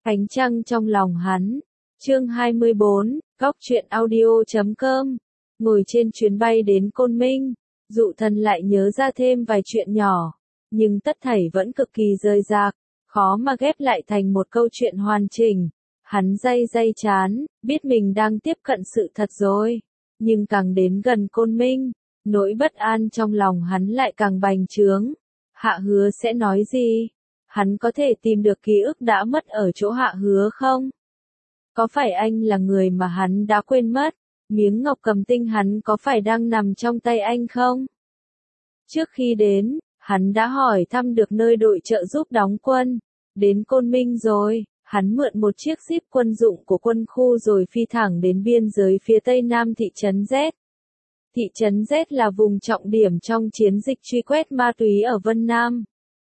Ánh trăng trong lòng hắn. Chương 24, Góc truyện audio.com. Ngồi trên chuyến bay đến Côn Minh, Dụ Thần lại nhớ ra thêm vài chuyện nhỏ, nhưng tất thảy vẫn cực kỳ rời rạc, khó mà ghép lại thành một câu chuyện hoàn chỉnh. Hắn day chán, biết mình đang tiếp cận sự thật rồi, nhưng càng đến gần Côn Minh, nỗi bất an trong lòng hắn lại càng bành trướng. Hạ Hứa sẽ nói gì? Hắn có thể tìm được ký ức đã mất ở chỗ Hạ Hứa không? Có phải anh là người mà hắn đã quên mất? Miếng ngọc cầm tinh hắn có phải đang nằm trong tay anh không? Trước khi đến, hắn đã hỏi thăm được nơi đội trợ giúp đóng quân. Đến Côn Minh rồi, hắn mượn một chiếc jeep quân dụng của quân khu rồi phi thẳng đến biên giới phía tây nam thị trấn Z. Thị trấn Z là vùng trọng điểm trong chiến dịch truy quét ma túy ở Vân Nam.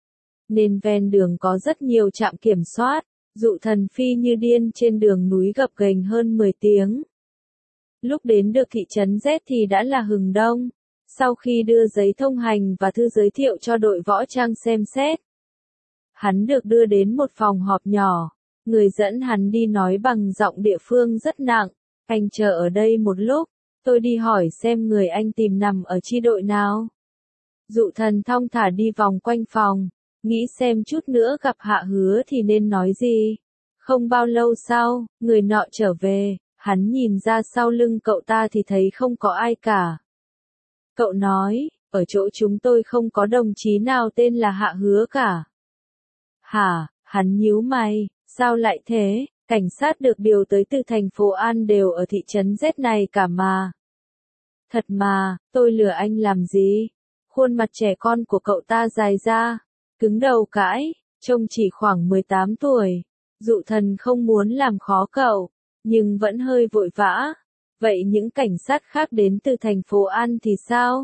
Nên ven đường có rất nhiều trạm kiểm soát. Dụ Thần phi như điên trên đường núi gập ghềnh hơn 10 tiếng. Lúc đến được thị trấn Z thì đã là hừng đông. Sau khi đưa giấy thông hành và thư giới thiệu cho đội võ trang xem xét, hắn được đưa đến một phòng họp nhỏ. Người dẫn hắn đi nói bằng giọng địa phương rất nặng. Anh chờ ở đây một lúc, tôi đi hỏi xem người anh tìm nằm ở chi đội nào. Dụ Thần thong thả đi vòng quanh phòng, nghĩ xem chút nữa gặp Hạ Hứa thì nên nói gì. Không bao lâu sau, người nọ trở về, hắn nhìn ra sau lưng cậu ta thì thấy không có ai cả. Cậu nói, ở chỗ chúng tôi không có đồng chí nào tên là Hạ Hứa cả. Hả, hắn nhíu mày, sao lại thế? Cảnh sát được điều tới từ thành phố An đều ở thị trấn Z này cả mà. Thật mà, tôi lừa anh làm gì? Khuôn mặt trẻ con của cậu ta dài ra, cứng đầu cãi, trông chỉ khoảng 18 tuổi. Dụ Thần không muốn làm khó cậu, nhưng vẫn hơi vội vã. Vậy những cảnh sát khác đến từ thành phố An thì sao?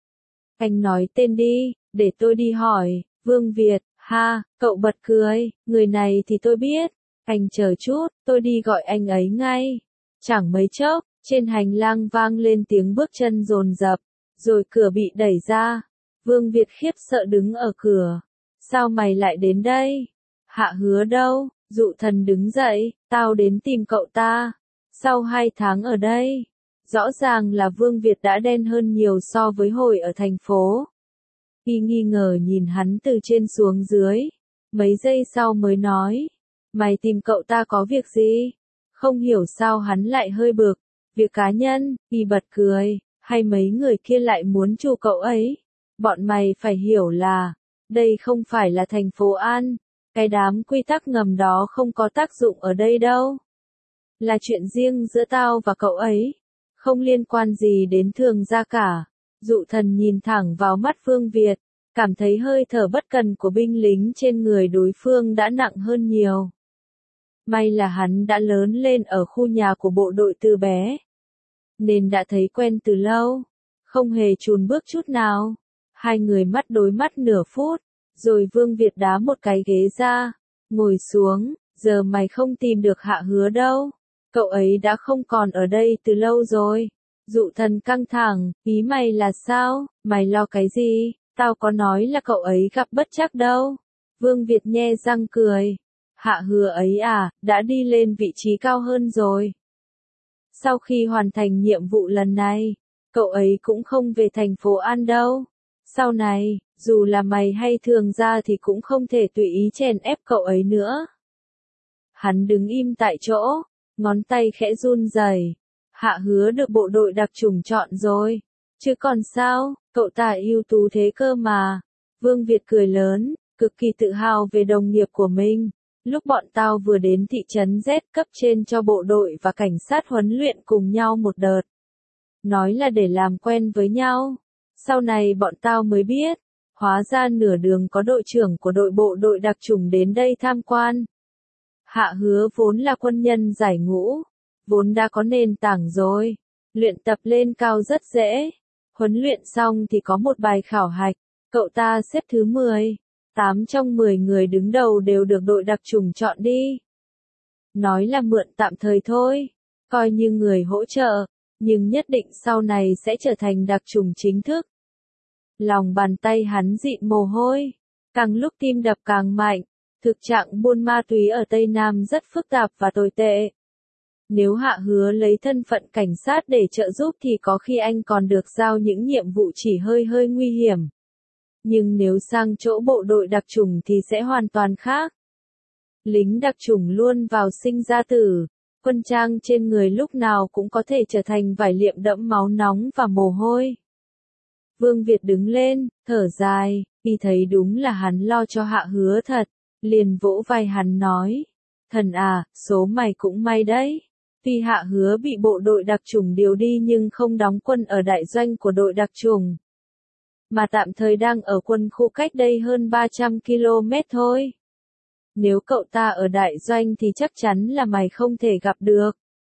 Anh nói tên đi, để tôi đi hỏi. Vương Việt. Ha, cậu bật cười, người này thì tôi biết. Anh chờ chút, tôi đi gọi anh ấy ngay. Chẳng mấy chốc, trên hành lang vang lên tiếng bước chân dồn dập, rồi cửa bị đẩy ra. Vương Việt khiếp sợ đứng ở cửa. Sao mày lại đến đây? Hạ Hứa đâu? Dụ Thần đứng dậy, tao đến tìm cậu ta. Sau 2 tháng ở đây, rõ ràng là Vương Việt đã đen hơn nhiều so với hồi ở thành phố. Y nghi ngờ nhìn hắn từ trên xuống dưới, mấy giây sau mới nói, mày tìm cậu ta có việc gì? Không hiểu sao hắn lại hơi bực, việc cá nhân. Y bật cười, hay mấy người kia lại muốn chù cậu ấy? Bọn mày phải hiểu là, đây không phải là thành phố An, cái đám quy tắc ngầm đó không có tác dụng ở đây đâu. Là chuyện riêng giữa tao và cậu ấy, không liên quan gì đến Thường gia cả. Dụ Thần nhìn thẳng vào mắt Vương Việt, cảm thấy hơi thở bất cần của binh lính trên người đối phương đã nặng hơn nhiều. May là hắn đã lớn lên ở khu nhà của bộ đội từ bé, nên đã thấy quen từ lâu, không hề chùn bước chút nào. Hai người mắt đối mắt nửa phút, rồi Vương Việt đá một cái ghế ra, ngồi xuống. Giờ mày không tìm được Hạ Hứa đâu, cậu ấy đã không còn ở đây từ lâu rồi. Dụ Thần căng thẳng, ý mày là sao? Mày lo cái gì? Tao có nói là cậu ấy gặp bất trắc đâu. Vương Việt nhe răng cười. Hạ Hứa ấy à, đã đi lên vị trí cao hơn rồi. Sau khi hoàn thành nhiệm vụ lần này, cậu ấy cũng không về thành phố An đâu. Sau này, dù là mày hay Thường gia thì cũng không thể tùy ý chèn ép cậu ấy nữa. Hắn đứng im tại chỗ, ngón tay khẽ run rẩy. Hạ Hứa được bộ đội đặc chủng chọn rồi. Chứ còn sao, cậu ta ưu tú thế cơ mà. Vương Việt cười lớn, cực kỳ tự hào về đồng nghiệp của mình. Lúc bọn tao vừa đến thị trấn Z, cấp trên cho bộ đội và cảnh sát huấn luyện cùng nhau một đợt. Nói là để làm quen với nhau. Sau này bọn tao mới biết, hóa ra nửa đường có đội trưởng của bộ đội đặc chủng đến đây tham quan. Hạ Hứa vốn là quân nhân giải ngũ, vốn đã có nền tảng rồi, luyện tập lên cao rất dễ. Huấn luyện xong thì có một bài khảo hạch, cậu ta xếp thứ 10, 8 trong 10 người đứng đầu đều được đội đặc chủng chọn đi. Nói là mượn tạm thời thôi, coi như người hỗ trợ, nhưng nhất định sau này sẽ trở thành đặc chủng chính thức. Lòng bàn tay hắn dịn mồ hôi, càng lúc tim đập càng mạnh. Thực trạng buôn ma túy ở Tây Nam rất phức tạp và tồi tệ. Nếu Hạ Hứa lấy thân phận cảnh sát để trợ giúp thì có khi anh còn được giao những nhiệm vụ chỉ hơi nguy hiểm. Nhưng nếu sang chỗ bộ đội đặc chủng thì sẽ hoàn toàn khác. Lính đặc chủng luôn vào sinh ra tử, quân trang trên người lúc nào cũng có thể trở thành vải liệm đẫm máu nóng và mồ hôi. Vương Việt đứng lên, thở dài, khi thấy đúng là hắn lo cho Hạ Hứa thật, liền vỗ vai hắn nói. Thần à, số mày cũng may đấy. Tuy Hạ Hứa bị bộ đội đặc chủng điều đi nhưng không đóng quân ở đại doanh của đội đặc chủng, mà tạm thời đang ở quân khu cách đây hơn 300 km thôi. Nếu cậu ta ở đại doanh thì chắc chắn là mày không thể gặp được.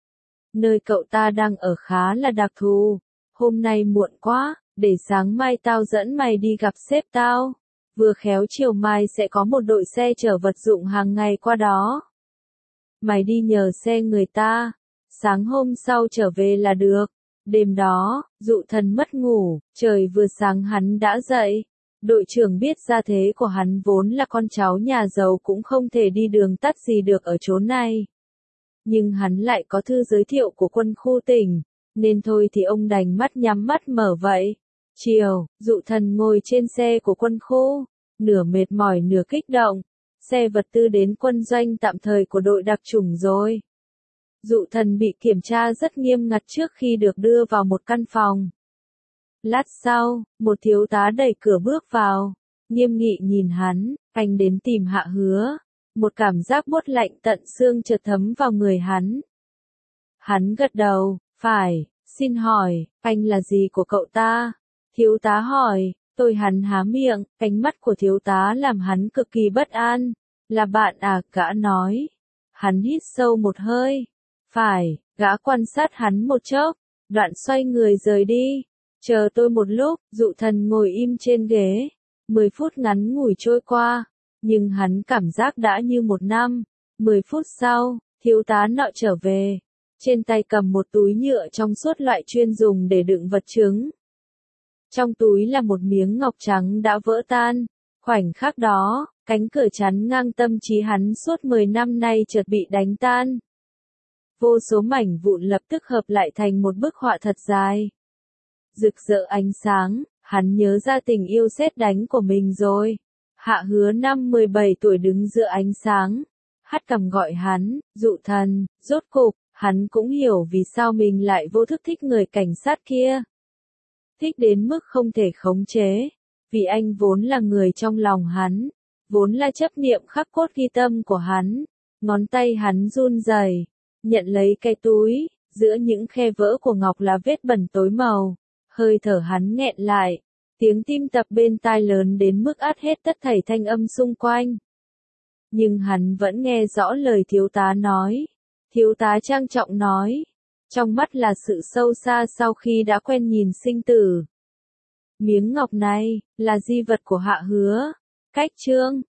Nơi cậu ta đang ở khá là đặc thù. Hôm nay muộn quá, để sáng mai tao dẫn mày đi gặp sếp tao. Vừa khéo chiều mai sẽ có một đội xe chở vật dụng hàng ngày qua đó. Mày đi nhờ xe người ta, sáng hôm sau trở về là được. Đêm đó, Dụ Thần mất ngủ, trời vừa sáng hắn đã dậy. Đội trưởng biết gia thế của hắn vốn là con cháu nhà giàu cũng không thể đi đường tắt gì được ở chốn này. Nhưng hắn lại có thư giới thiệu của quân khu tỉnh, nên thôi thì ông đành mắt nhắm mắt mở vậy. Chiều, Dụ Thần ngồi trên xe của quân khu, nửa mệt mỏi nửa kích động. Xe vật tư đến quân doanh tạm thời của đội đặc chủng rồi. Dụ Thần bị kiểm tra rất nghiêm ngặt trước khi được đưa vào một căn phòng. Lát sau, một thiếu tá đẩy cửa bước vào, nghiêm nghị nhìn hắn, anh đến tìm Hạ Hứa. Một cảm giác buốt lạnh tận xương chợt thấm vào người hắn. Hắn gật đầu, phải, xin hỏi, anh là gì của cậu ta? Thiếu tá hỏi, tôi. Hắn há miệng, ánh mắt của thiếu tá làm hắn cực kỳ bất an. Là bạn à, gã nói. Hắn hít sâu một hơi. Phải, gã quan sát hắn một chốc, đoạn xoay người rời đi. Chờ tôi một lúc, Dụ Thần ngồi im trên ghế. 10 phút ngắn ngủi trôi qua, nhưng hắn cảm giác đã như một năm. 10 phút sau, thiếu tá nọ trở về. Trên tay cầm một túi nhựa trong suốt loại chuyên dùng để đựng vật chứng. Trong túi là một miếng ngọc trắng đã vỡ tan. Khoảnh khắc đó, cánh cửa chắn ngang tâm trí hắn suốt 10 năm nay chợt bị đánh tan. Vô số mảnh vụn lập tức hợp lại thành một bức họa thật dài. Rực rỡ ánh sáng, hắn nhớ ra tình yêu sét đánh của mình rồi. Hạ Hứa năm 17 tuổi đứng giữa ánh sáng. Hắt cằm gọi hắn, Dụ Thần. Rốt cục, hắn cũng hiểu vì sao mình lại vô thức thích người cảnh sát kia. Thích đến mức không thể khống chế. Vì anh vốn là người trong lòng hắn. Vốn là chấp niệm khắc cốt ghi tâm của hắn. Ngón tay hắn run rẩy, nhận lấy cái túi. Giữa những khe vỡ của ngọc là vết bẩn tối màu. Hơi thở hắn nghẹn lại. Tiếng tim đập bên tai lớn đến mức át hết tất thảy thanh âm xung quanh. Nhưng hắn vẫn nghe rõ lời thiếu tá nói. Thiếu tá trang trọng nói. Trong mắt là sự sâu xa sau khi đã quen nhìn sinh tử. Miếng ngọc này, là di vật của Hạ Hứa. Cách chương